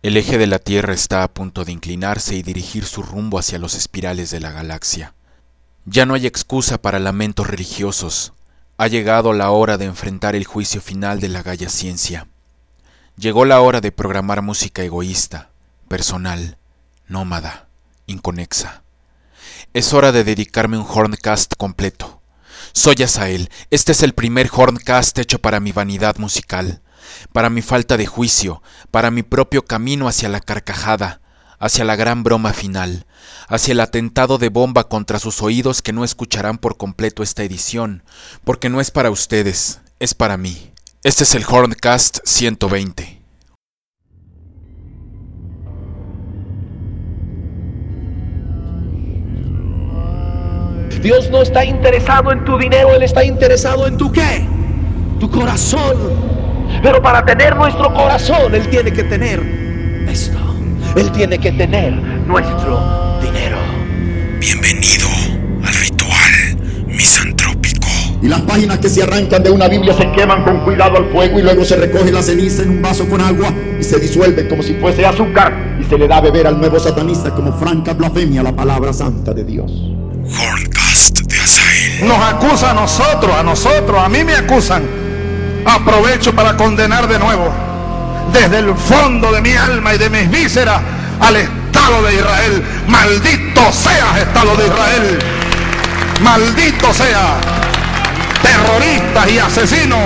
El eje de la Tierra está a punto de inclinarse y dirigir su rumbo hacia los espirales de la galaxia. Ya no hay excusa para lamentos religiosos. Ha llegado la hora de enfrentar el juicio final de la Gaia Ciencia. Llegó la hora de programar música egoísta, personal, nómada, inconexa. Es hora de dedicarme un Horncast completo. Soy Azael. Este es el primer Horncast hecho para mi vanidad musical, para mi falta de juicio, para mi propio camino hacia la carcajada, hacia la gran broma final, hacia el atentado de bomba contra sus oídos que no escucharán por completo esta edición, porque no es para ustedes, es para mí. Este es el Horncast 120. Dios no está interesado en tu dinero, Él está interesado en tu ¿qué? Tu corazón. Pero para tener nuestro corazón, Él tiene que tener esto. Él tiene que tener nuestro dinero. Bienvenido al ritual misantrópico. Y las páginas que se arrancan de una Biblia se queman con cuidado al fuego y luego se recoge la ceniza en un vaso con agua y se disuelve como si fuese azúcar y se le da a beber al nuevo satanista como franca blasfemia a la palabra santa de Dios. Horncast de Azael. Nos acusa a nosotros, a mí me acusan. Aprovecho para condenar de nuevo, desde el fondo de mi alma y de mis vísceras, al Estado de Israel. Maldito seas, Estado de Israel. Maldito sea, terroristas y asesinos.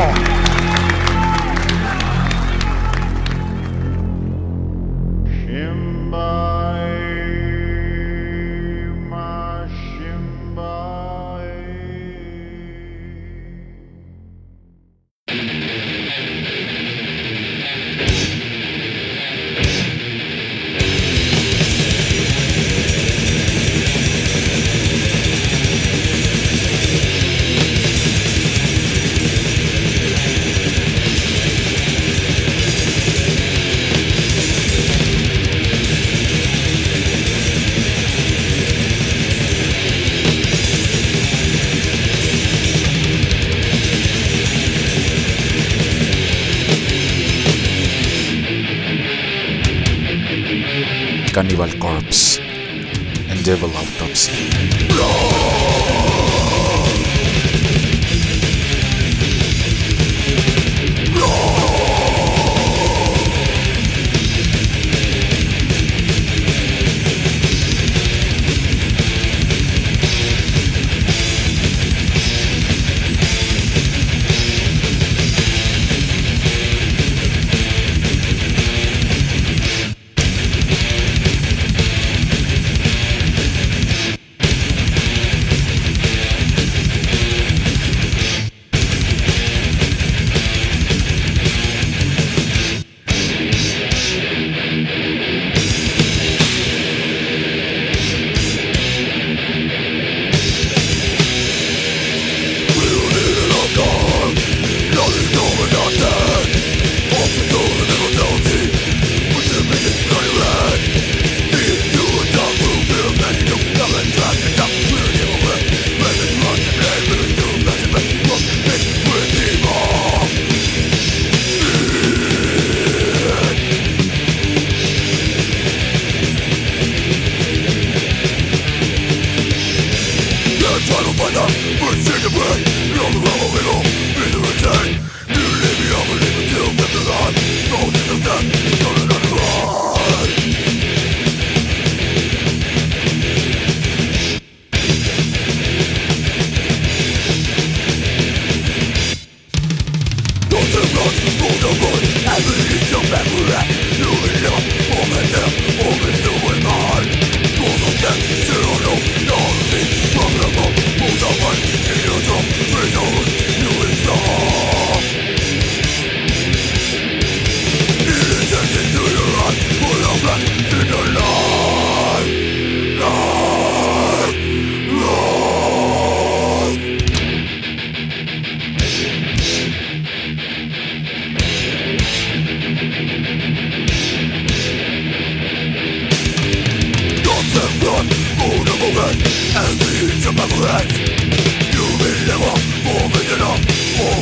Cannibal Corpse and Devil Autopsy.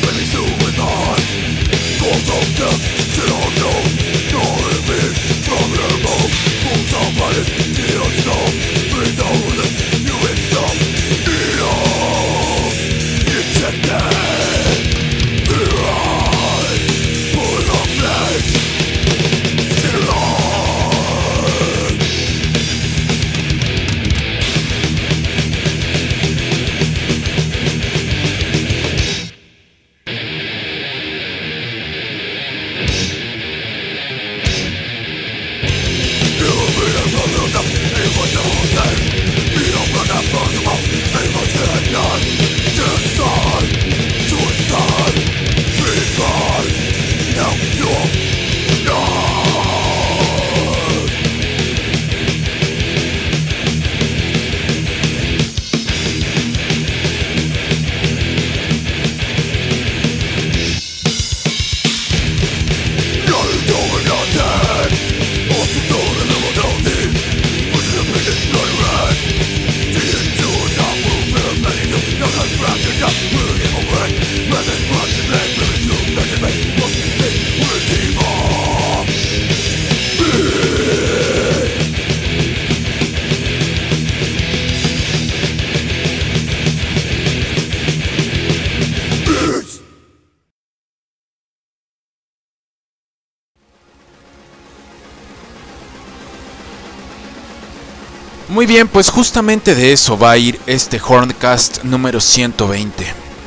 From Muy bien, pues justamente de eso va a ir este Horncast número 120.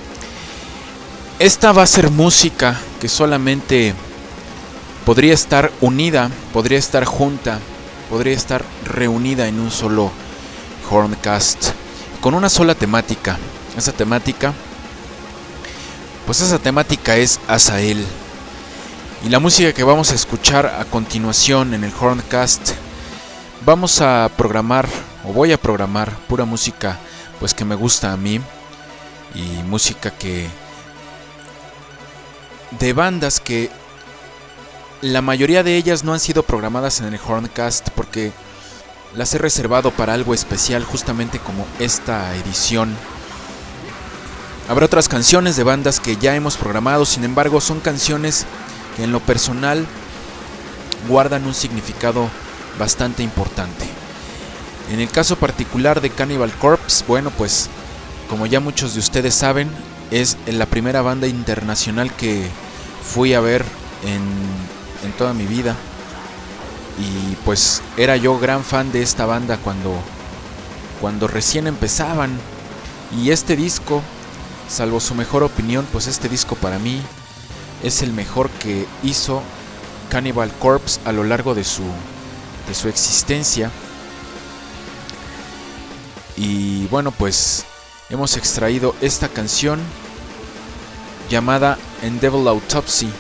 Esta va a ser música que solamente podría estar unida, podría estar junta, podría estar reunida en un solo Horncast, con una sola temática. Esa temática es Azael. Y la música que vamos a escuchar a continuación en el Horncast, vamos a programar, o voy a programar, pura música pues que me gusta a mí, y música de bandas que la mayoría de ellas no han sido programadas en el Horncast porque las he reservado para algo especial, justamente como esta edición. Habrá otras canciones de bandas que ya hemos programado, sin embargo son canciones que en lo personal guardan un significado bastante importante. En el caso particular de Cannibal Corpse, bueno, pues como ya muchos de ustedes saben, es la primera banda internacional que fui a ver en toda mi vida, y pues era yo gran fan de esta banda cuando recién empezaban, y este disco, salvo su mejor opinión, pues este disco para mí es el mejor que hizo Cannibal Corpse a lo largo de su existencia. Y bueno, pues hemos extraído esta canción llamada Devil Autopsy,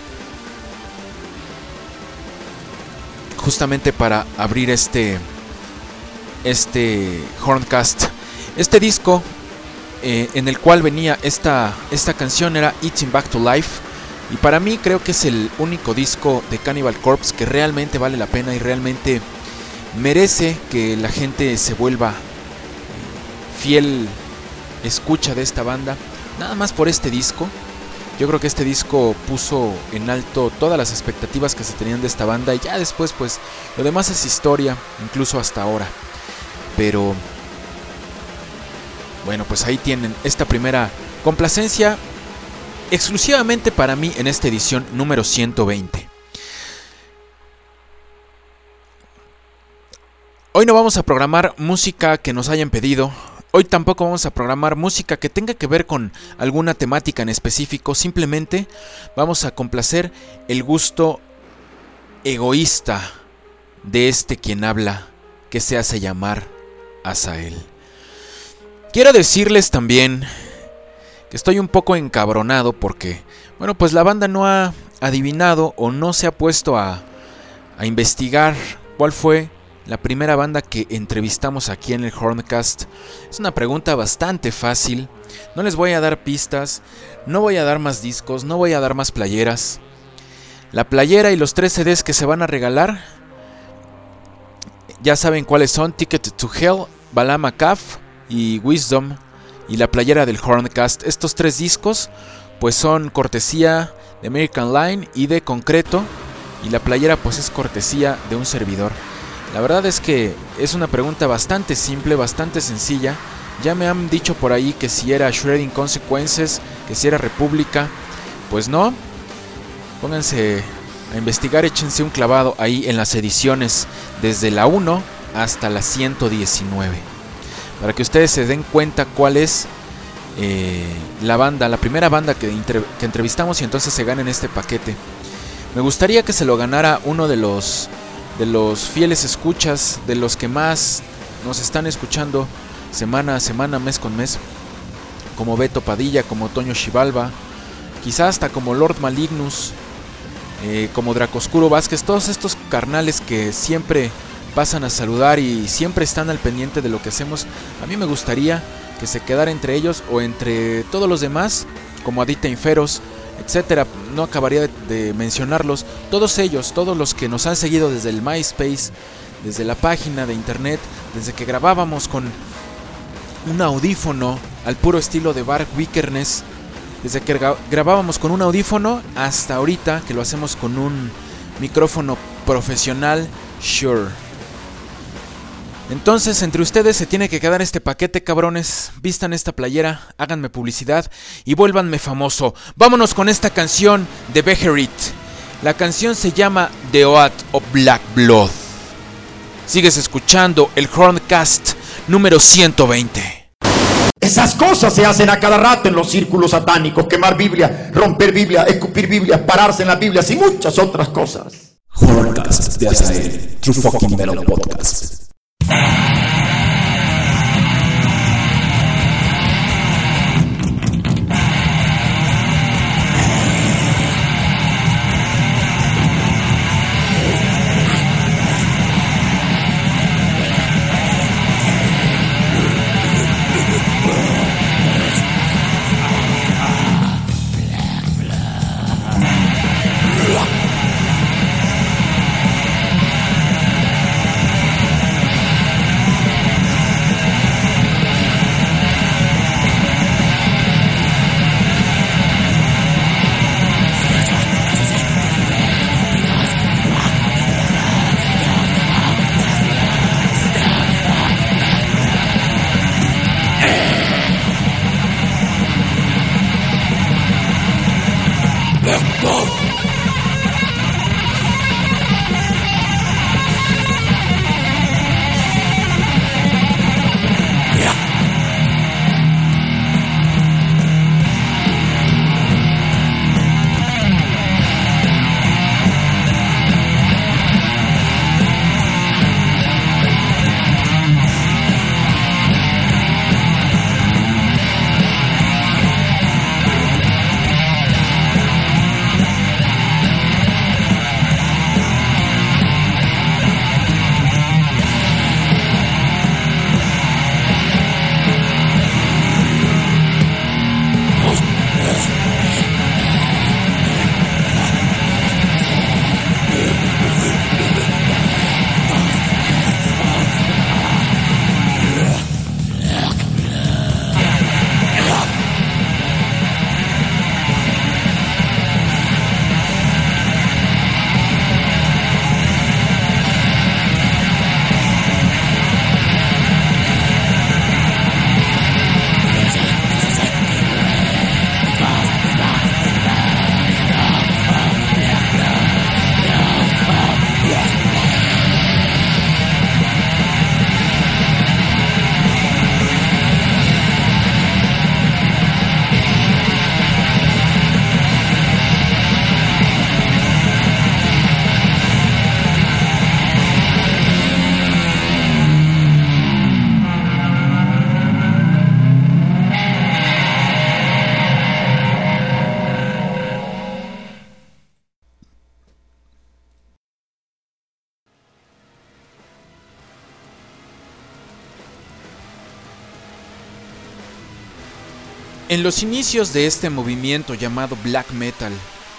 justamente para abrir este Horncast. Este disco en el cual venía esta canción era Eating Back to Life, y para mí creo que es el único disco de Cannibal Corpse que realmente vale la pena y realmente merece que la gente se vuelva fiel escucha de esta banda, nada más por este disco. Yo creo que este disco puso en alto todas las expectativas que se tenían de esta banda, y ya después pues lo demás es historia, incluso hasta ahora. Pero bueno, pues ahí tienen esta primera complacencia exclusivamente para mí en esta edición número 120. Hoy no vamos a programar música que nos hayan pedido. Hoy tampoco vamos a programar música que tenga que ver con alguna temática en específico. Simplemente vamos a complacer el gusto egoísta de quien habla, que se hace llamar Azael. Quiero decirles también que estoy un poco encabronado porque, bueno, pues la banda no ha adivinado o no se ha puesto a investigar cuál fue la primera banda que entrevistamos aquí en el Horncast. Es una pregunta bastante fácil. No les voy a dar pistas, no voy a dar más discos, no voy a dar más playeras. La playera y los 3 CDs que se van a regalar, ya saben cuáles son: Ticket to Hell, Balaam Akaf y Wisdom, y la playera del Horncast. Estos 3 discos pues son cortesía de American Line y de Concreto, y la playera pues es cortesía de un servidor. La verdad es que es una pregunta bastante simple, bastante sencilla. Ya me han dicho por ahí que si era Shredding Consequences, que si era República. Pues no. Pónganse a investigar, échense un clavado ahí en las ediciones desde la 1 hasta la 119, para que ustedes se den cuenta cuál es la primera banda que entrevistamos, y entonces se ganen este paquete. Me gustaría que se lo ganara uno de los de los fieles escuchas, de los que más nos están escuchando semana a semana, mes con mes, como Beto Padilla, como Toño Xibalba, quizás hasta como Lord Malignus, como Dracoscuro Vázquez, todos estos carnales que siempre pasan a saludar y siempre están al pendiente de lo que hacemos. A mí me gustaría que se quedara entre ellos o entre todos los demás, como Adita Inferos, etcétera. No acabaría de mencionarlos. Todos ellos, todos los que nos han seguido desde el MySpace, desde la página de internet, desde que grabábamos con un audífono al puro estilo de Bart Vikernes, desde que grabábamos con un audífono hasta ahorita que lo hacemos con un micrófono profesional Shure. Entonces, entre ustedes se tiene que quedar este paquete, cabrones. Vistan esta playera, háganme publicidad y vuélvanme famoso. Vámonos con esta canción de Beherit. La canción se llama The Oath of Black Blood. Sigues escuchando el Horncast número 120. Esas cosas se hacen a cada rato en los círculos satánicos. Quemar Biblia, romper Biblia, escupir Biblia, pararse en las Biblias y muchas otras cosas. Horncast de Azael, True Fucking Metal Podcast. En los inicios de este movimiento llamado Black Metal,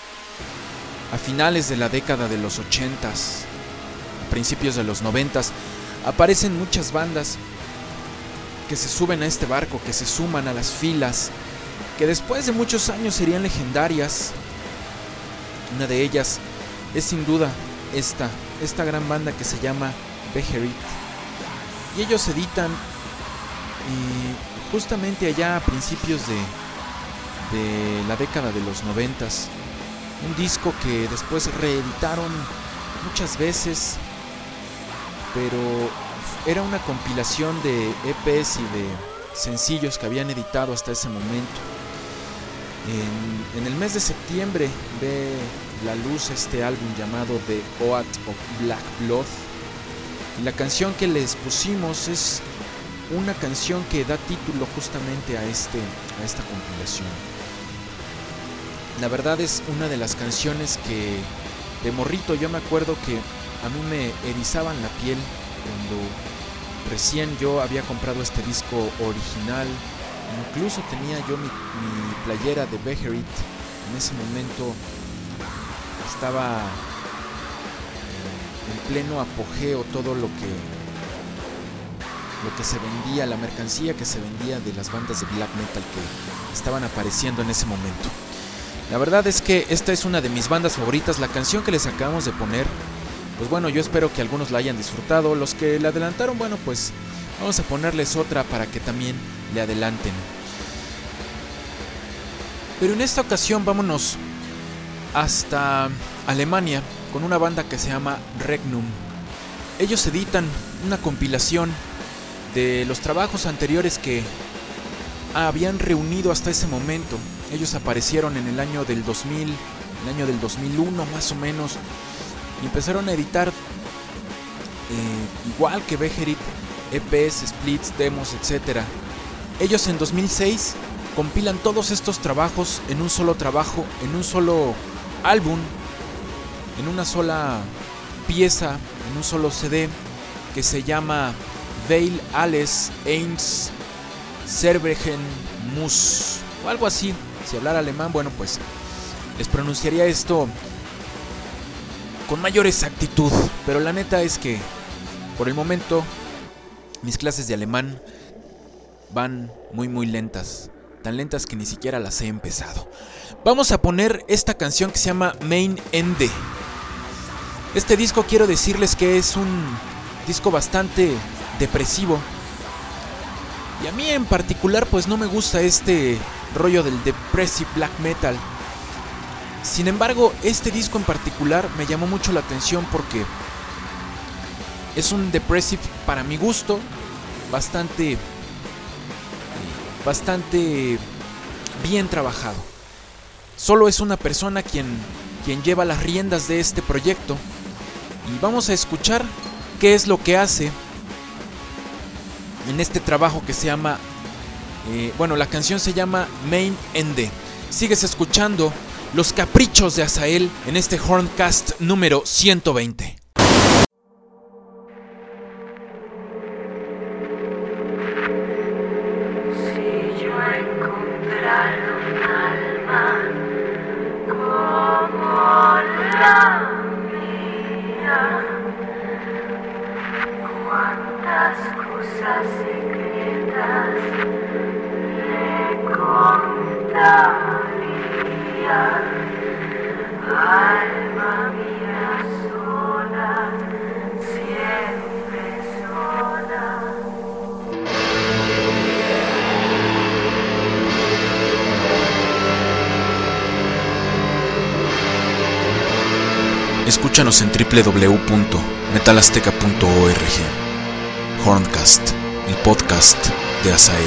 a finales de la década de los 80s, a principios de los 90s, aparecen muchas bandas que se suben a este barco, que se suman a las filas, que después de muchos años serían legendarias. Una de ellas es sin duda esta gran banda que se llama Beherit. Y ellos editan justamente allá a principios de la década de los 90s un disco que después reeditaron muchas veces, pero era una compilación de EPs y de sencillos que habían editado hasta ese momento. En el mes de septiembre ve la luz este álbum llamado The Oath of Black Blood. Y la canción que les pusimos es una canción que da título justamente a esta compilación. La verdad es una de las canciones que de morrito yo me acuerdo que a mí me erizaban la piel cuando recién yo había comprado este disco original. Incluso tenía yo mi playera de Beherit. En ese momento estaba en pleno apogeo todo lo que se vendía, la mercancía que se vendía de las bandas de black metal que estaban apareciendo en ese momento. La verdad es que esta es una de mis bandas favoritas. La canción que les acabamos de poner, pues bueno, yo espero que algunos la hayan disfrutado. Los que la adelantaron, bueno, pues vamos a ponerles otra para que también le adelanten. Pero en esta ocasión vámonos hasta Alemania con una banda que se llama Regnum. Ellos editan una compilación de los trabajos anteriores que habían reunido hasta ese momento. Ellos aparecieron en el año del 2000, el año del 2001 más o menos, y empezaron a editar igual que Beherit, EPs, splits, demos, etc. Ellos en 2006 compilan todos estos trabajos en un solo trabajo, en un solo álbum, en una sola pieza, en un solo CD que se llama Weil alles eins Zerbrechen muss, o algo así. Si hablara alemán, bueno, pues les pronunciaría esto con mayor exactitud, pero la neta es que por el momento mis clases de alemán van muy lentas, tan lentas que ni siquiera las he empezado. Vamos a poner esta canción que se llama Mein Ende. Este disco quiero decirles que es un disco bastante depresivo, y a mí en particular pues no me gusta este rollo del depressive black metal. Sin embargo, este disco en particular me llamó mucho la atención porque es un depressive, para mi gusto, bastante bien trabajado. Solo es una persona quien lleva las riendas de este proyecto, y vamos a escuchar qué es lo que hace en este trabajo que se llama la canción se llama Mein Ende. Sigues escuchando Los Caprichos de Azael en este Horncast número 120. Si yo encontrara un alma como la mía, cuántas cosas secretas le contaría. Alma mía sola, siempre sola. Escúchanos en www.metalazteca.org. Horncast, el podcast de Azael.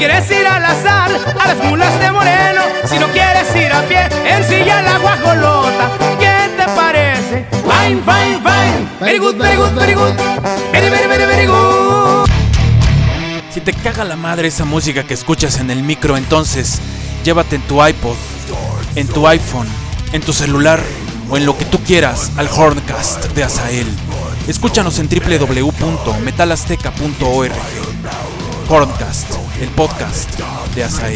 quieres ir al azar, a las mulas de Moreno. Si no quieres ir a pie, ensilla la guajolota. ¿Qué te parece? Fine, fine, fine. Very good, very good, very good. Very, very, very, very good. Si te caga la madre esa música que escuchas en el micro, entonces llévate en tu iPod, en tu iPhone, en tu celular o en lo que tú quieras al Horncast de Azael. Escúchanos en www.metalazteca.org. Horncast, el podcast de Azael.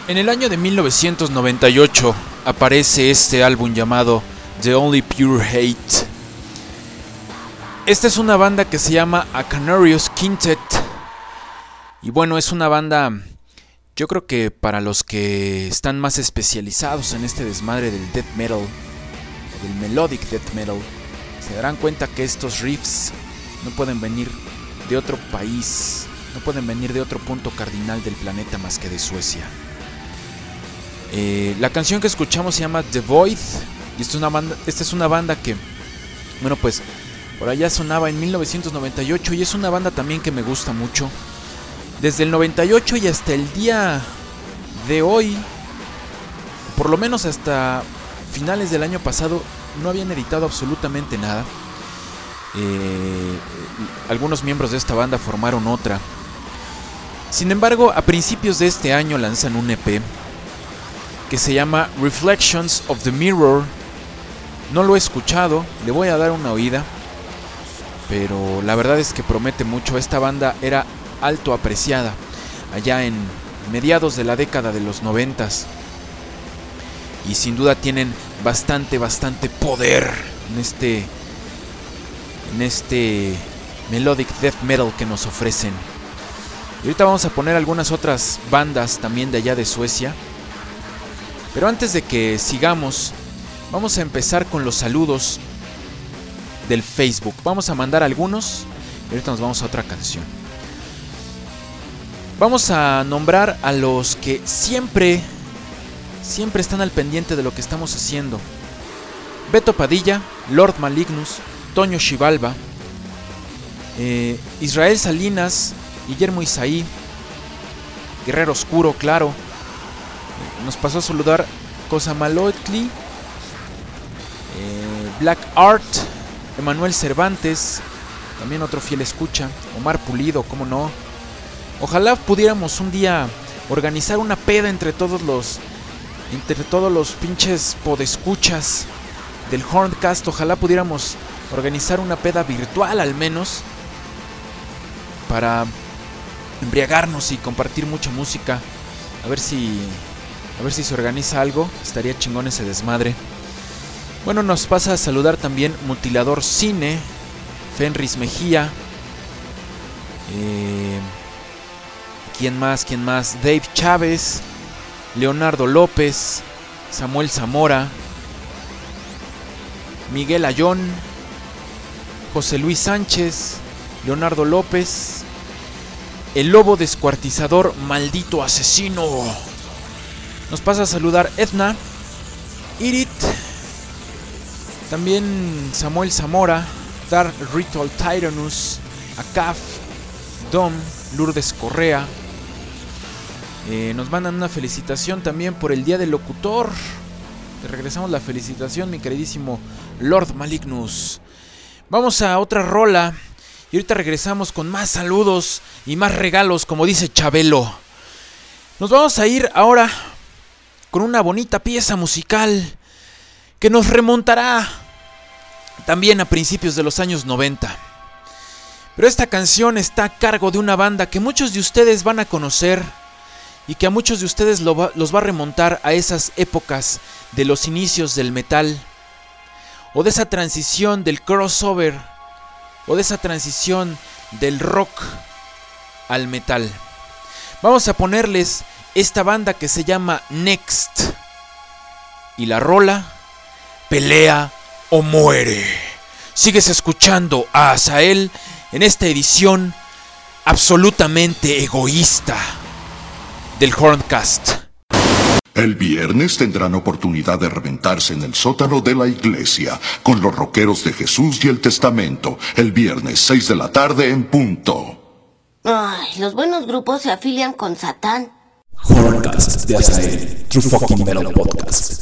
En el año de 1998 aparece este álbum llamado The Only Pure Hate. Esta es una banda que se llama A Canarios Quintet. Y bueno, es una banda, yo creo que para los que están más especializados en este desmadre del death metal, o del melodic death metal, se darán cuenta que estos riffs no pueden venir de otro país, no pueden venir de otro punto cardinal del planeta más que de Suecia. La canción que escuchamos se llama The Void. Y esta es una banda que, bueno, pues por allá sonaba en 1998. Y es una banda también que me gusta mucho. Desde el 98 y hasta el día de hoy, por lo menos hasta finales del año pasado, no habían editado absolutamente nada. Algunos miembros de esta banda formaron otra. Sin embargo, a principios de este año lanzan un EP que se llama Reflections of the Mirror. No lo he escuchado, le voy a dar una oída, pero la verdad es que promete mucho. Esta banda era alto apreciada allá en mediados de la década de los 90s, y sin duda tienen bastante poder en este melodic death metal que nos ofrecen. Y ahorita vamos a poner algunas otras bandas también de allá de Suecia. Pero antes de que sigamos, vamos a empezar con los saludos del Facebook. Vamos a mandar algunos y ahorita nos vamos a otra canción. Vamos a nombrar a los que siempre están al pendiente de lo que estamos haciendo. Beto Padilla, Lord Malignus, Toño Xibalba, Israel Salinas, Guillermo Isaí, Guerrero Oscuro, claro. Nos pasó a saludar Cosa Malotli, Black Art, Emanuel Cervantes, también otro fiel escucha, Omar Pulido, cómo no. Ojalá pudiéramos un día organizar una peda entre todos los pinches podescuchas del Horncast. Ojalá pudiéramos organizar una peda virtual al menos, para embriagarnos y compartir mucha música. A ver si se organiza algo. Estaría chingón ese desmadre. Bueno, nos pasa a saludar también Mutilador Cine, Fenris Mejía, ¿quién más? Dave Chávez, Leonardo López, Samuel Zamora, Miguel Ayón, José Luis Sánchez, Leonardo López, El Lobo Descuartizador, Maldito Asesino. Nos pasa a saludar Edna, Irit, también Samuel Zamora, Dark Ritual Tyrannus, Acaf, Dom, Lourdes Correa. Nos mandan una felicitación también por el Día del Locutor. Te regresamos la felicitación, mi queridísimo Lord Malignus. Vamos a otra rola y ahorita regresamos con más saludos y más regalos, como dice Chabelo. Nos vamos a ir ahora con una bonita pieza musical que nos remontará también a principios de los años 90. Pero esta canción está a cargo de una banda que muchos de ustedes van a conocer y que a muchos de ustedes los va a remontar a esas épocas de los inicios del metal, o de esa transición del crossover, o de esa transición del rock al metal. Vamos a ponerles esta banda que se llama Next, y la rola Pelea o Muere. Sigues escuchando a Azael en esta edición absolutamente egoísta del Horncast. El viernes tendrán oportunidad de reventarse en el sótano de la iglesia con los rockeros de Jesús y el Testamento. El viernes, 6 de la tarde en punto. Ay, los buenos grupos se afilian con Satán. Horncast de Azael, True Fucking Metal Podcast.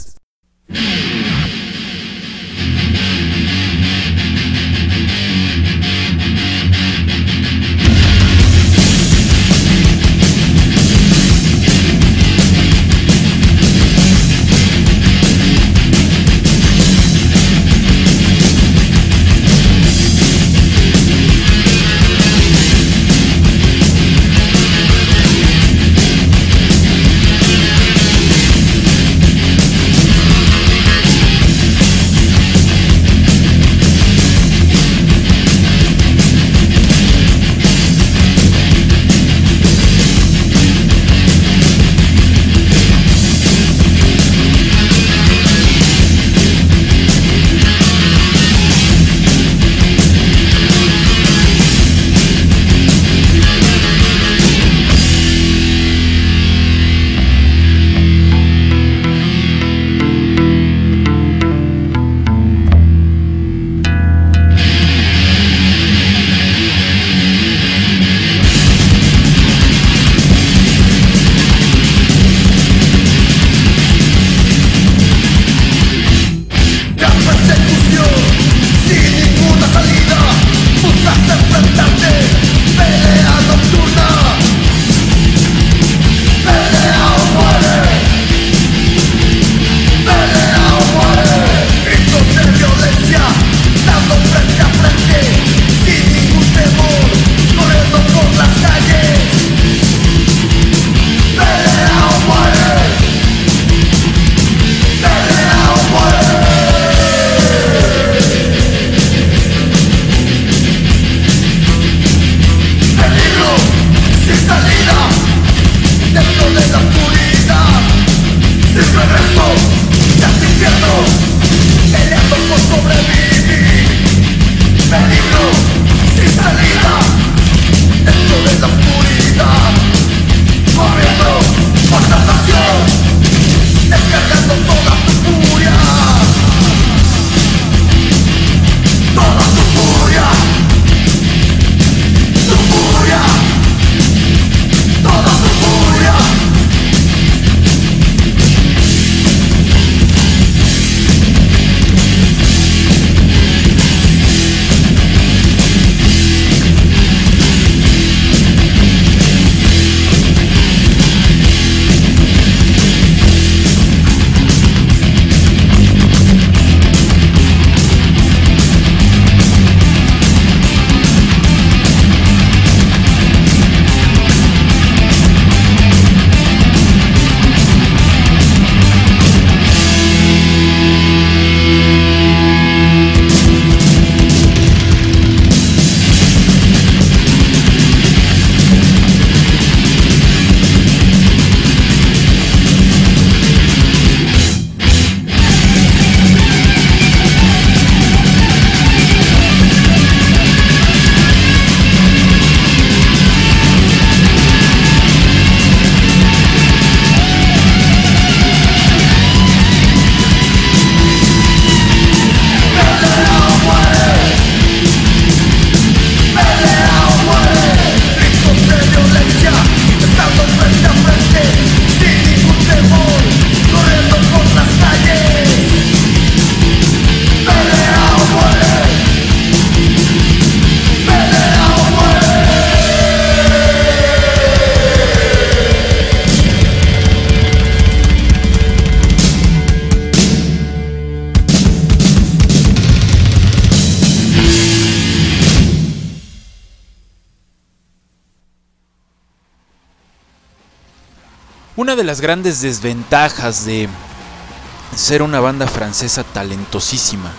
Una de las grandes desventajas de ser una banda francesa talentosísima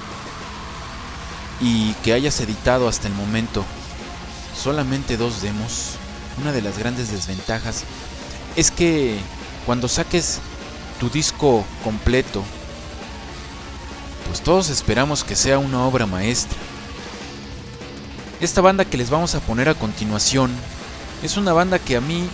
y que hayas editado hasta el momento solamente 2 demos, una de las grandes desventajas es que cuando saques tu disco completo, pues todos esperamos que sea una obra maestra. Esta banda que les vamos a poner a continuación es una banda que a mí,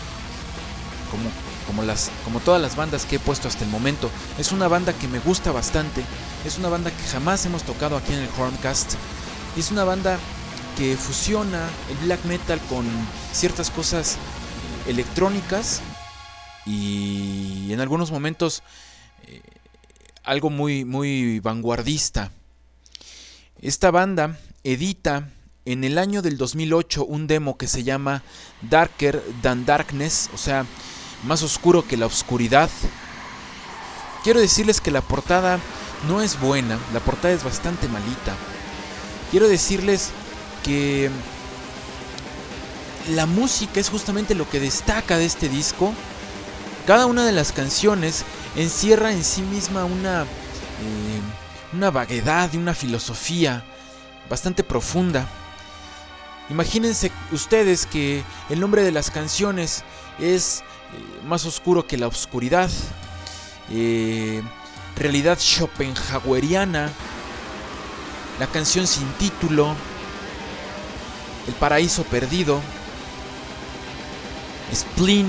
como todas las bandas que he puesto hasta el momento, es una banda que me gusta bastante. Es una banda que jamás hemos tocado aquí en el Horncast. Es una banda que fusiona el black metal con ciertas cosas electrónicas y en algunos momentos algo muy, muy vanguardista. Esta banda edita en el año del 2008 un demo que se llama Darker Than Darkness, o sea, más oscuro que la oscuridad. Quiero decirles que la portada no es buena, la portada es bastante malita. Quiero decirles que la música es justamente lo que destaca de este disco. Cada una de las canciones encierra en sí misma una vaguedad y una filosofía bastante profunda. Imagínense ustedes que el nombre de las canciones es Más oscuro que la oscuridad, Realidad schopenhaueriana, La canción sin título, El paraíso perdido, Spleen.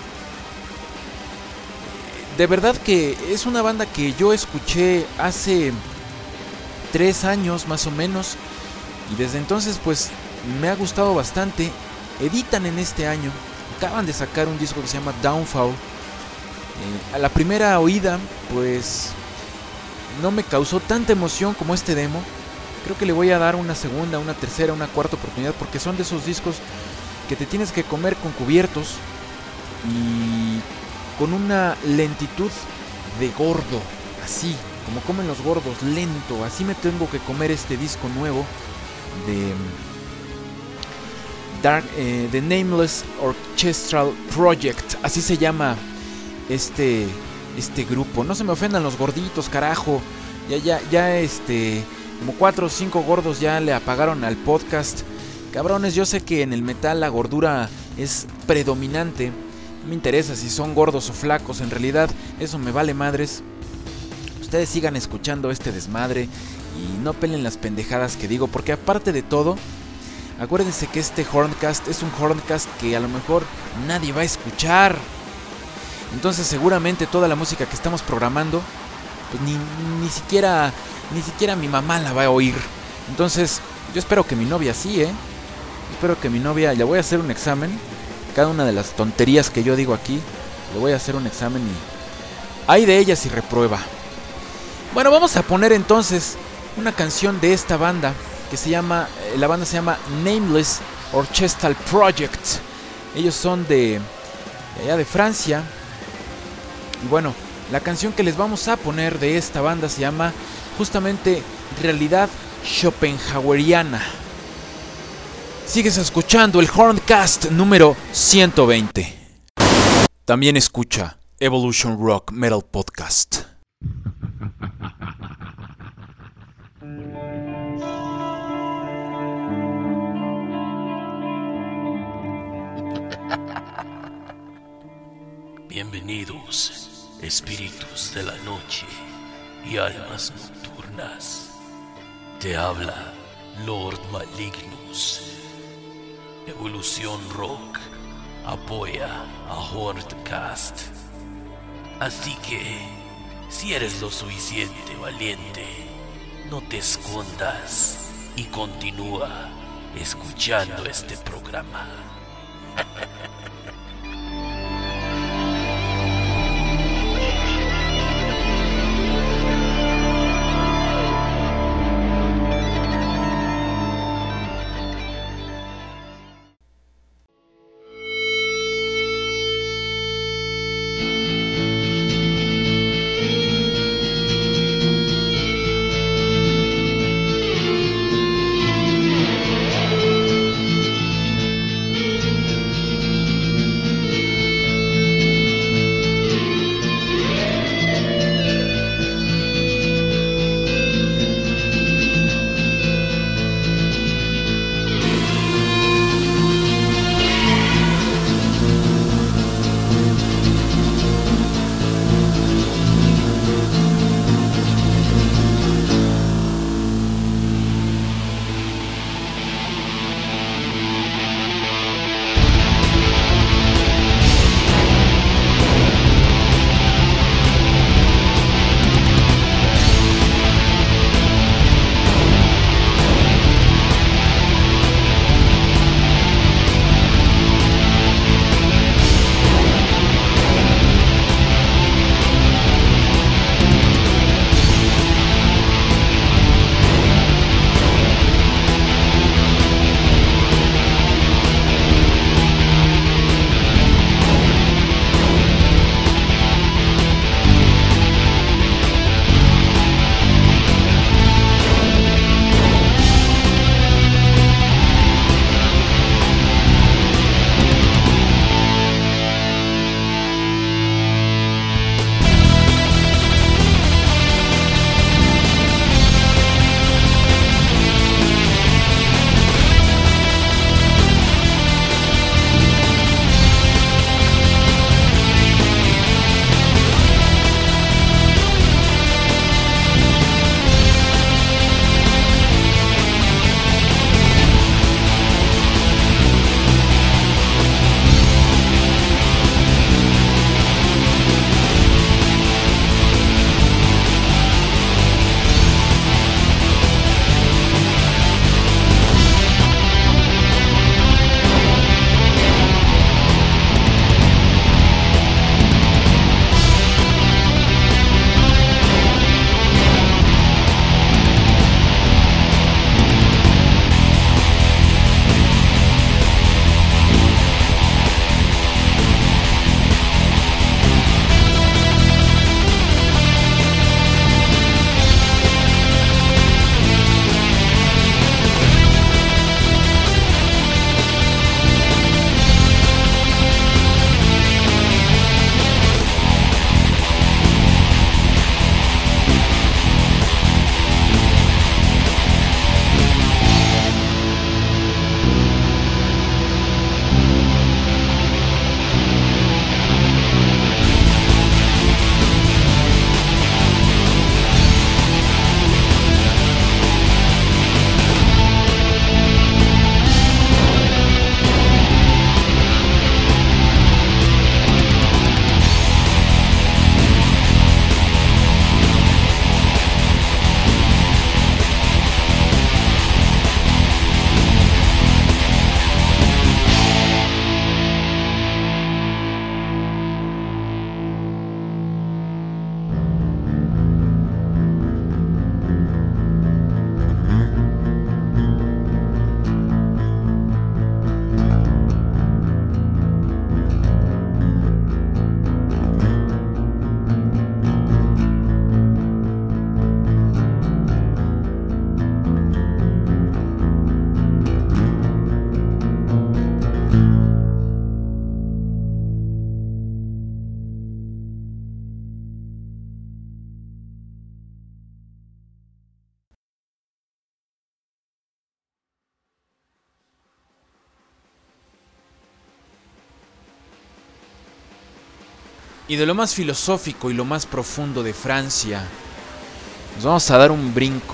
De verdad que es una banda que yo escuché hace 3 años más o menos, y desde entonces pues me ha gustado bastante. Editan en este año, acaban de sacar un disco que se llama Downfall. A la primera oída pues no me causó tanta emoción como este demo. Creo que le voy a dar una segunda, una tercera, una cuarta oportunidad, porque son de esos discos que te tienes que comer con cubiertos y con una lentitud de gordo, así como comen los gordos, lento. Así me tengo que comer este disco nuevo de The Nameless Orchestral Project, así se llama este grupo. No se me ofendan los gorditos, carajo. Ya como 4 o 5 gordos ya le apagaron al podcast. Cabrones, yo sé que en el metal la gordura es predominante. No me interesa si son gordos o flacos, en realidad eso me vale madres. Ustedes sigan escuchando este desmadre y no pelen las pendejadas que digo, porque aparte de todo, acuérdense que este Horncast es un Horncast que a lo mejor nadie va a escuchar. Entonces seguramente toda la música que estamos programando, pues ni siquiera mi mamá la va a oír. Entonces yo espero que mi novia sí, espero que mi novia, le voy a hacer un examen. Cada una de las tonterías que yo digo aquí, le voy a hacer un examen y ay de ella si reprueba. Bueno, vamos a poner entonces una canción de esta banda que se llama, la banda se llama Nameless Orchestral Project. Ellos son de allá de Francia. Y bueno, la canción que les vamos a poner de esta banda se llama justamente Realidad Schopenhaueriana. Sigues escuchando el Horncast número 120. También escucha Evolution Rock Metal Podcast. Bienvenidos, espíritus de la noche y almas nocturnas. Te habla Lord Malignus. Evolución Rock apoya a Horncast. Así que, si eres lo suficiente valiente, no te escondas y continúa escuchando este programa. y de lo más filosófico y lo más profundo de Francia, nos vamos a dar un brinco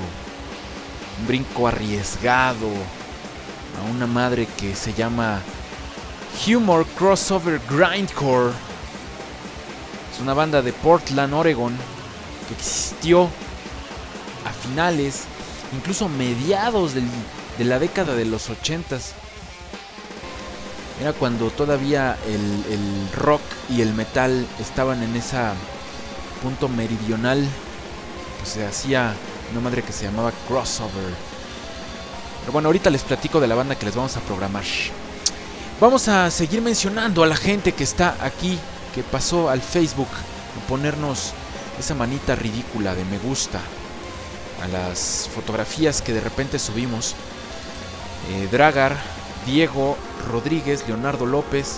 arriesgado a una madre que se llama Humor Crossover Grindcore. Es una banda de Portland, Oregon, que existió a finales, incluso mediados de la década de los 80s. Era cuando todavía el rock y el metal estaban en ese punto meridional. Pues se hacía una madre que se llamaba Crossover. Pero bueno, ahorita les platico de la banda que les vamos a programar. Vamos a seguir mencionando a la gente que está aquí, que pasó al Facebook a ponernos esa manita ridícula de me gusta a las fotografías que de repente subimos. Dragar, Diego Rodríguez, Leonardo López,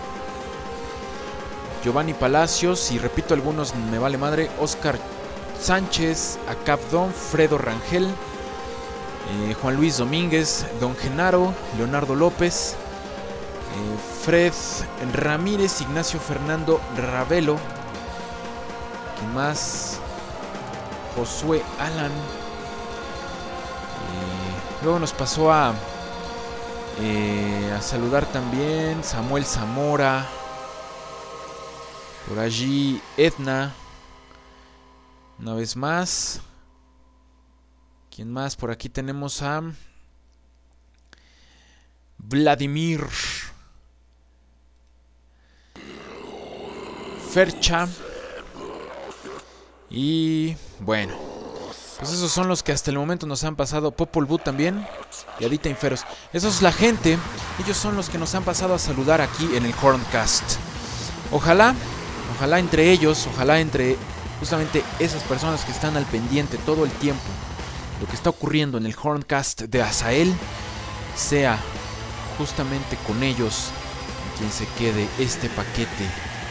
Giovanni Palacios, y repito algunos, me vale madre, Oscar Sánchez, Acapdón, Fredo Rangel, Juan Luis Domínguez, Don Genaro, Leonardo López, Fred Ramírez, Ignacio Fernando Ravelo, ¿quién más? Josué Alan. Luego nos pasó a saludar también Samuel Zamora, por allí Edna, una vez más. ¿Quién más? Por aquí tenemos a Vladimir, Fercha, y bueno, pues esos son los que hasta el momento nos han pasado. Popol Vuh también, y Adita Inferos. Esa es la gente, ellos son los que nos han pasado a saludar aquí en el Horncast. Ojalá entre ellos, ojalá entre justamente esas personas que están al pendiente todo el tiempo lo que está ocurriendo en el Horncast de Azael, sea justamente con ellos quien se quede este paquete,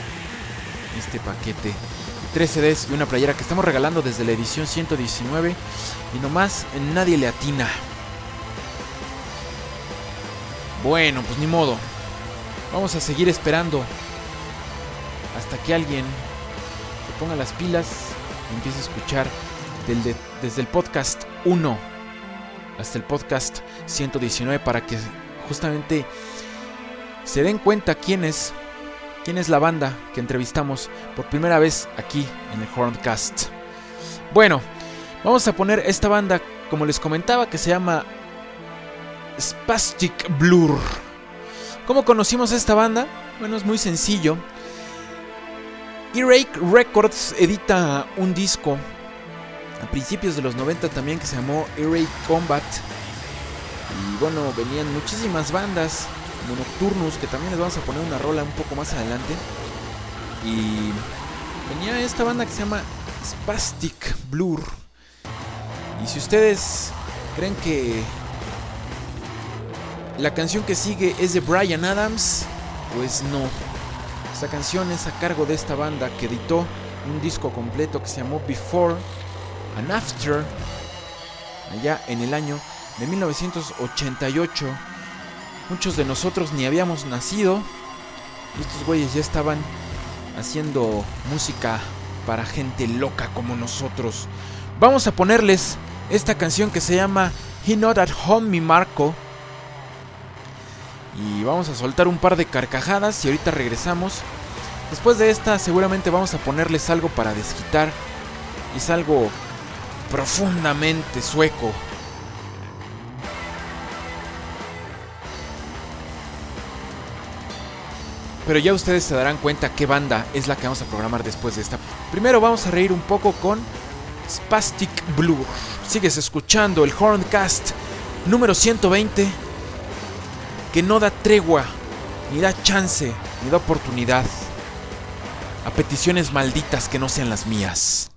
3 CDs y una playera que estamos regalando desde la edición 119, y nomás nadie le atina. Bueno, pues ni modo, vamos a seguir esperando hasta que alguien se ponga las pilas y empiece a escuchar desde el podcast 1 hasta el podcast 119, para que justamente se den cuenta quién es la banda que entrevistamos por primera vez aquí en el Horncast. Bueno, vamos a poner esta banda, como les comentaba, que se llama Spastic Blur. ¿Cómo conocimos a esta banda? Bueno, es muy sencillo. Earache Records edita un disco a principios de los 90 también, que se llamó Earache Combat. Y bueno, venían muchísimas bandas, como Nocturnus, que también les vamos a poner una rola un poco más adelante. Y venía esta banda que se llama Spastic Blur. Y si ustedes creen que la canción que sigue es de Bryan Adams, pues no. Esta canción es a cargo de esta banda que editó un disco completo que se llamó Before and After, allá en el año de 1988. Muchos de nosotros ni habíamos nacido, y estos güeyes ya estaban haciendo música para gente loca como nosotros. Vamos a ponerles esta canción que se llama He Not At Home, Mi Marco, y vamos a soltar un par de carcajadas y ahorita regresamos. Después de esta seguramente vamos a ponerles algo para desquitar. Es algo profundamente sueco. Pero ya ustedes se darán cuenta qué banda es la que vamos a programar después de esta. Primero vamos a reír un poco con Spastic Blur. Sigues escuchando el Horncast número 120, que no da tregua, ni da chance, ni da oportunidad a peticiones malditas que no sean las mías.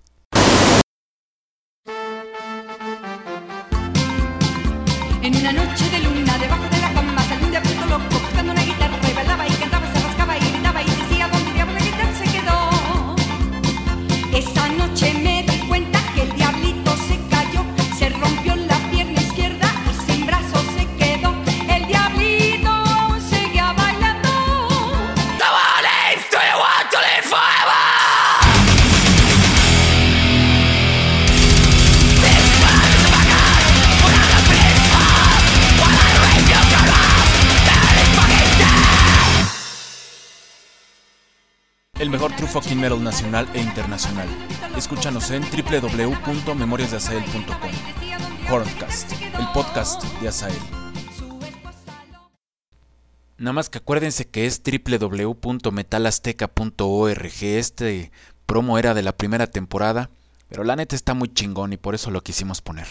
En una noche de luna, debajo de la cama, salió un diablito loco buscando una guitarra, y bailaba y cantaba, se rascaba y gritaba y decía: ¿dónde diablo la guitarra se quedó? Esa noche me di cuenta que el diablito se cayó, se rompió la pierna izquierda y sin brazos se quedó. El diablito seguía bailando. Come on, Ace, do you want to live forever? el mejor true fucking metal nacional e internacional. Escúchanos en www.memoriasdeazael.com. Horrorcast, el podcast de Azael. Nada más que acuérdense que es www.metalazteca.org. Este promo era de la primera temporada, pero la neta está muy chingón y por eso lo quisimos poner.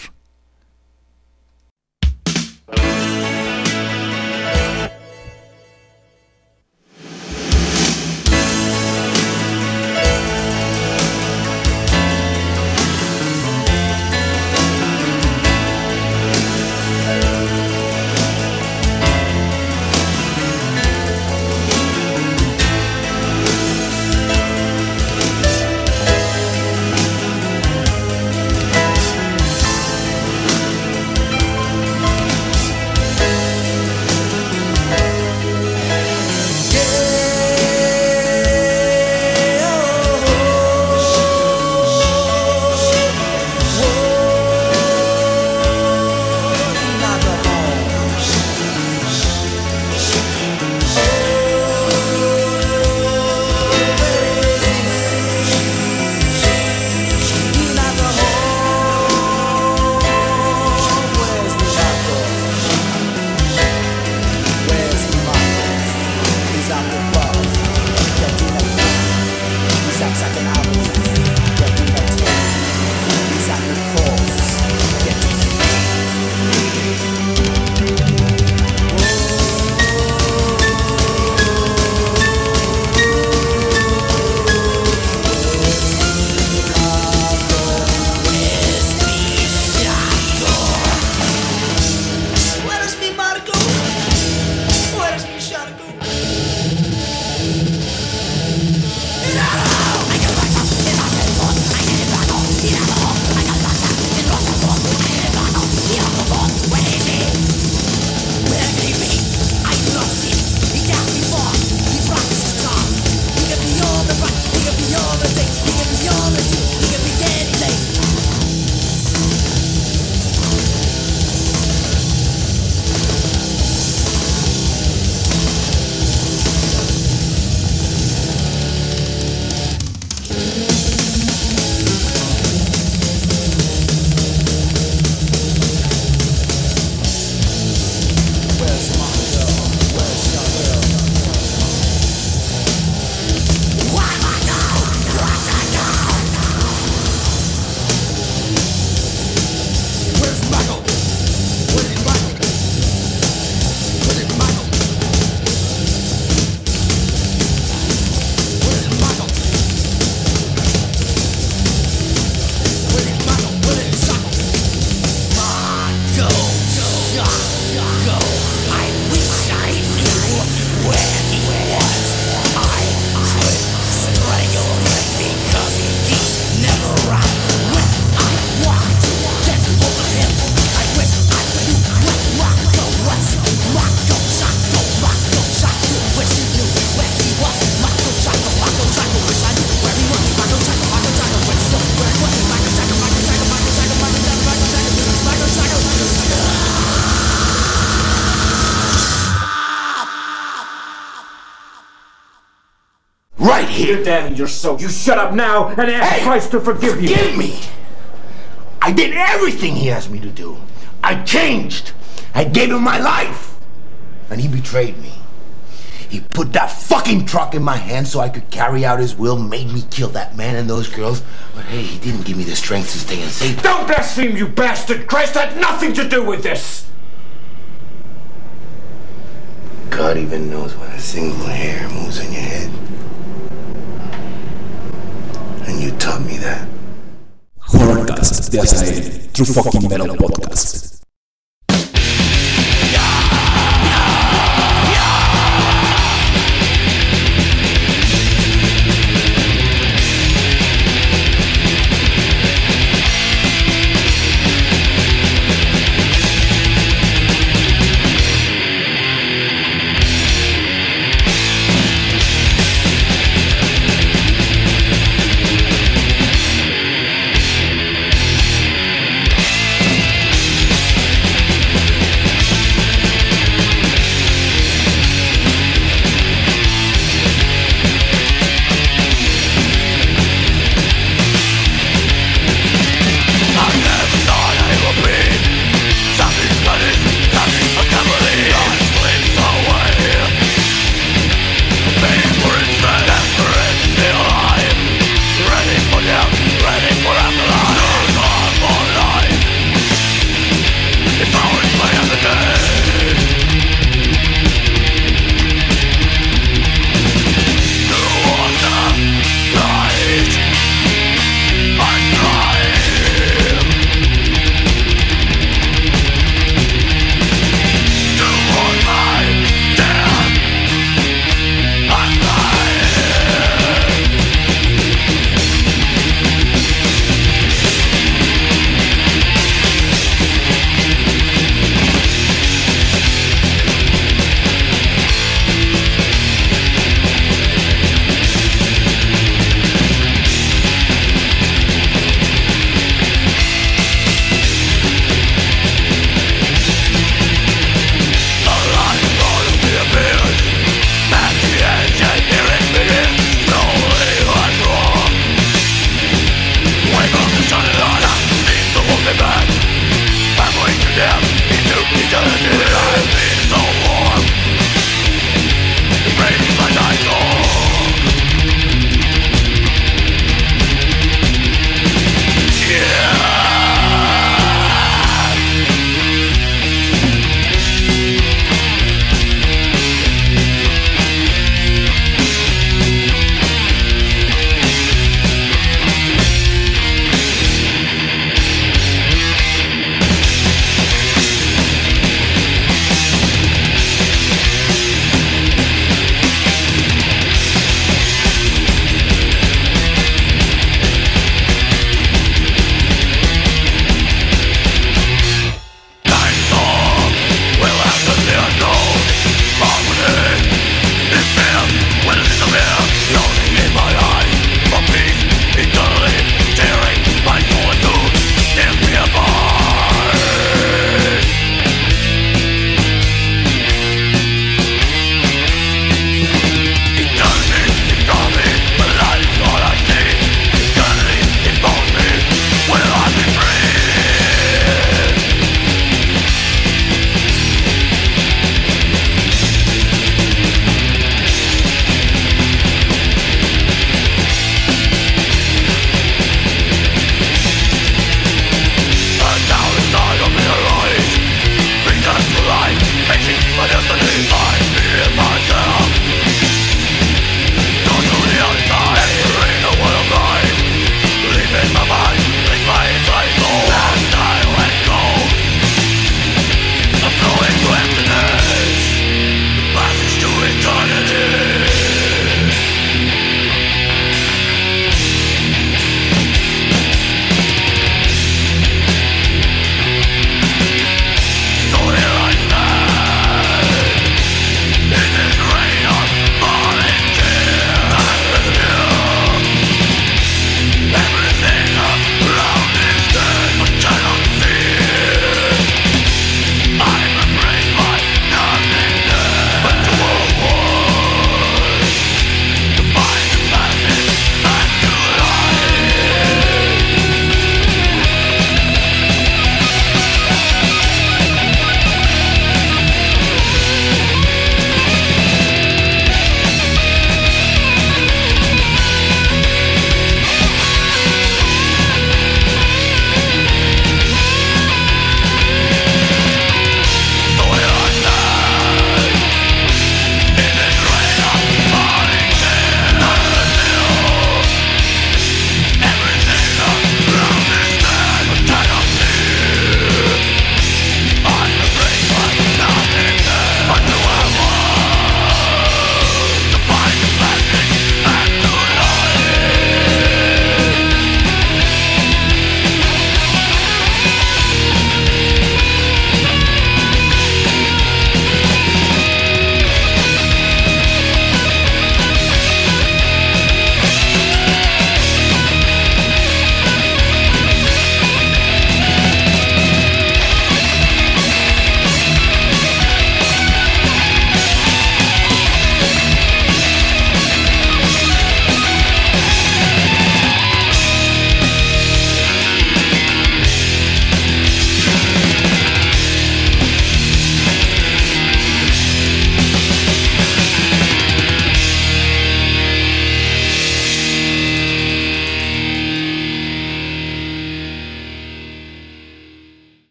Right here. You're damning your soul. You shut up now and ask Christ to forgive you. Forgive me. I did everything he asked me to do. I changed. I gave him my life. And he betrayed me. He put that fucking truck in my hand so I could carry out his will, made me kill that man and those girls. But hey, he didn't give me the strength to stay and safe. Don't blaspheme, you bastard! Christ had nothing to do with this! God even knows when a single hair moves on your head. And you taught me that. Horrorcast de Azael, True Fucking Metal Podcast.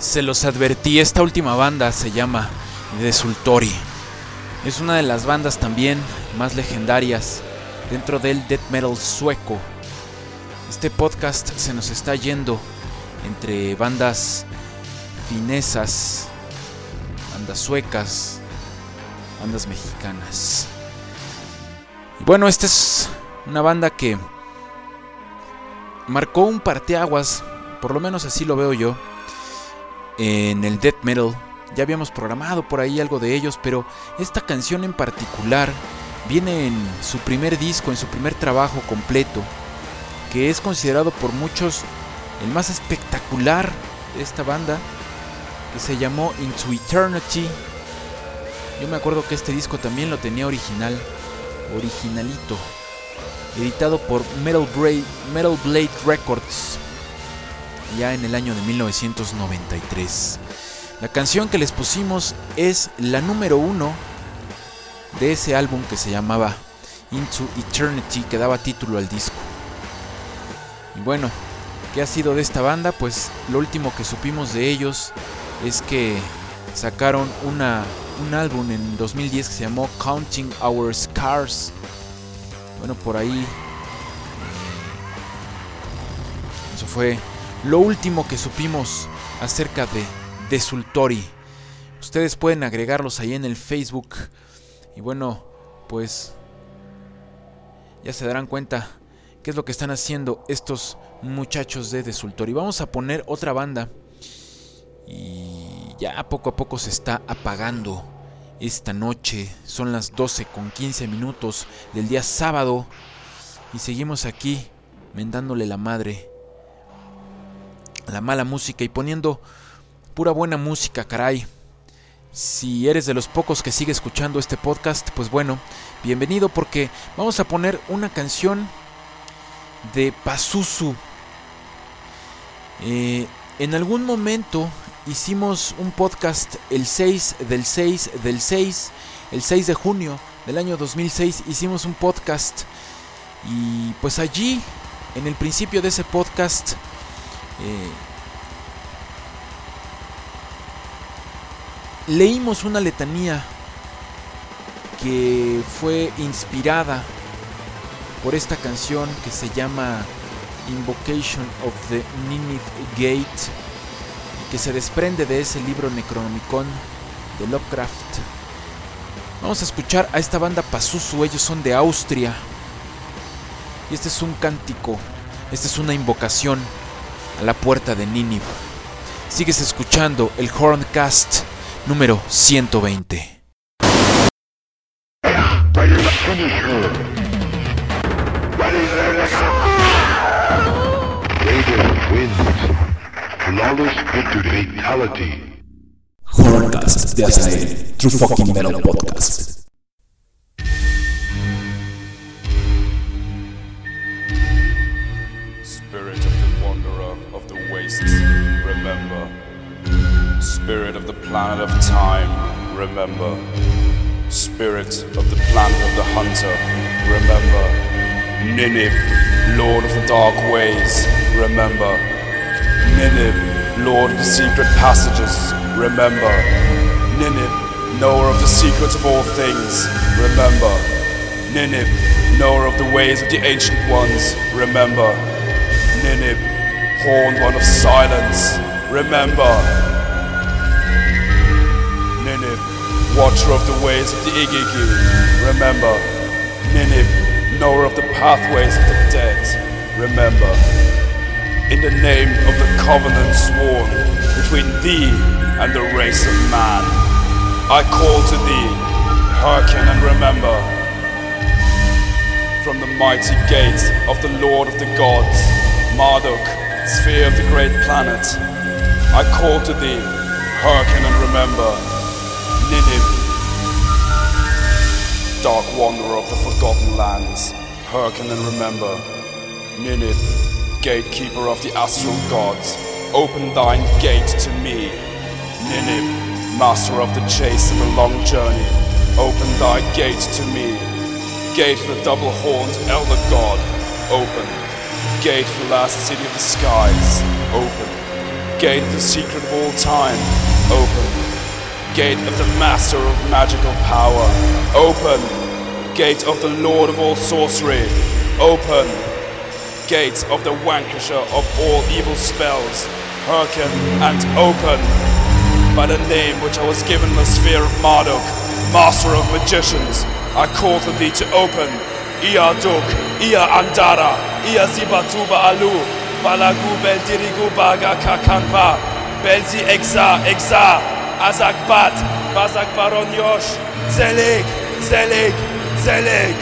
Se los advertí, esta última banda se llama Desultory. Es una de las bandas también más legendarias dentro del death metal sueco. Este podcast se nos está yendo entre bandas finesas, bandas suecas, bandas mexicanas. Y bueno, esta es una banda que marcó un parteaguas, por lo menos así lo veo yo, en el death metal. Ya habíamos programado por ahí algo de ellos, pero esta canción en particular viene en su primer disco, en su primer trabajo completo, que es considerado por muchos el más espectacular de esta banda, que se llamó Into Eternity. Yo me acuerdo que este disco también lo tenía originalito, editado por Metal Blade Records, ya en el año de 1993. La canción que les pusimos es la número 1 de ese álbum que se llamaba Into Eternity, que daba título al disco. Y bueno, ¿qué ha sido de esta banda? Pues lo último que supimos de ellos es que sacaron un álbum en 2010 que se llamó Counting Our Scars. Bueno, por ahí eso fue lo último que supimos acerca de Desultory. Ustedes pueden agregarlos ahí en el Facebook. Y bueno, pues ya se darán cuenta qué es lo que están haciendo estos muchachos de Desultory. Vamos a poner otra banda. Y ya poco a poco se está apagando esta noche. Son las 12:15 del día sábado. Y seguimos aquí mendándole la madre a la mala música y poniendo pura buena música, caray. Si eres de los pocos que sigue escuchando este podcast, pues bueno, bienvenido, porque vamos a poner una canción de Pazuzu. En algún momento hicimos un podcast el 6 de junio del año 2006, hicimos un podcast y pues allí, en el principio de ese podcast, leímos una letanía que fue inspirada por esta canción que se llama Invocation of the Ninith Gate, que se desprende de ese libro Necronomicon de Lovecraft. Vamos a escuchar a esta banda Pazuzu, ellos son de Austria. Y este es un cántico, esta es una invocación a la puerta de Nínive. Sigues escuchando el Horncast número 120. Horncast de Azael, True Fucking Metal Podcast. Spirit of the wanderer of the wastes, remember. Spirit of the planet of time, remember. Spirit of the planet of the hunter, remember. Ninib, Lord of the dark ways, remember. Ninib, Lord of the secret passages, remember. Ninib, knower of the secrets of all things, remember. Ninib, knower of the ways of the ancient ones, remember. Ninib, horned one of silence, remember. Ninib, watcher of the ways of the Igigu, remember. Ninib, knower of the pathways of the dead, remember. In the name of the covenant sworn between thee and the race of man, I call to thee, hearken and remember. From the mighty gate of the Lord of the gods, Marduk, sphere of the great planet, I call to thee, hearken and remember. Ninib, dark wanderer of the forgotten lands, hearken and remember. Ninib, gatekeeper of the astral gods, open thine gate to me. Ninib, master of the chase and the long journey, open thy gate to me. Gate of the double-horned elder god, open. Gate of the last city of the skies, open. Gate of the secret of all time, open. Gate of the master of magical power, open. Gate of the lord of all sorcery, open. Gate of the vanquisher of all evil spells, hearken and open. By the name which I was given in the sphere of Marduk, master of magicians, I call to thee to open. Ia Duk, Ia Andara, Ia Zibatuba Alu, Balagu Beldirigu Baga Kakanpa, Belzi Exa, Azakbat, Bazak Baron Yosh, Zelig, Zelig, Zelig.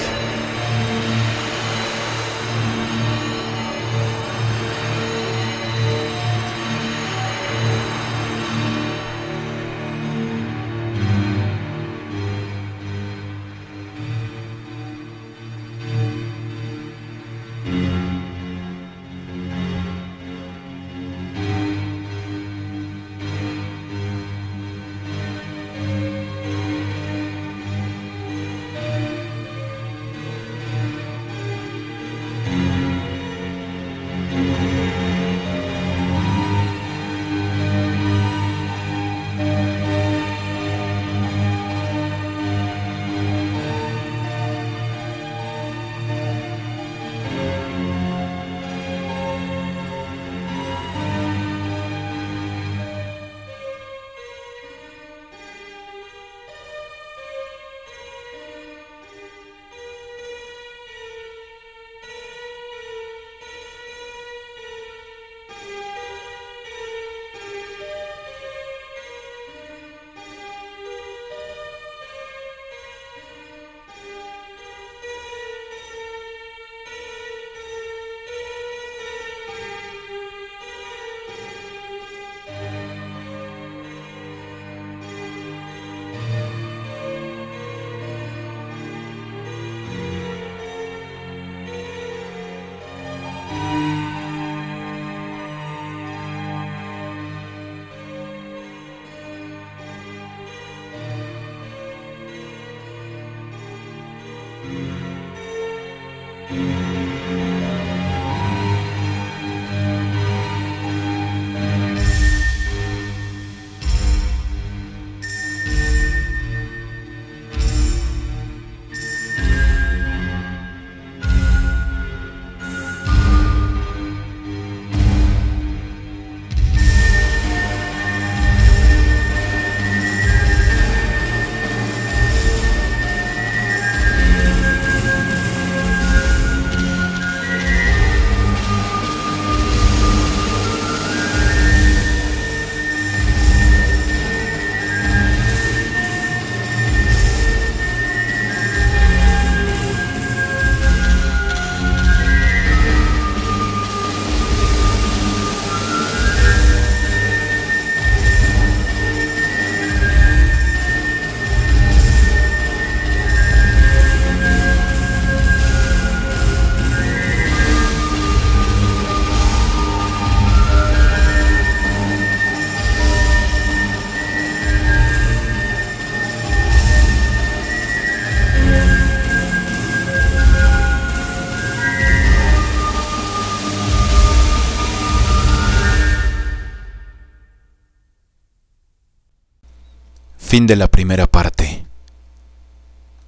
Fin de la primera parte.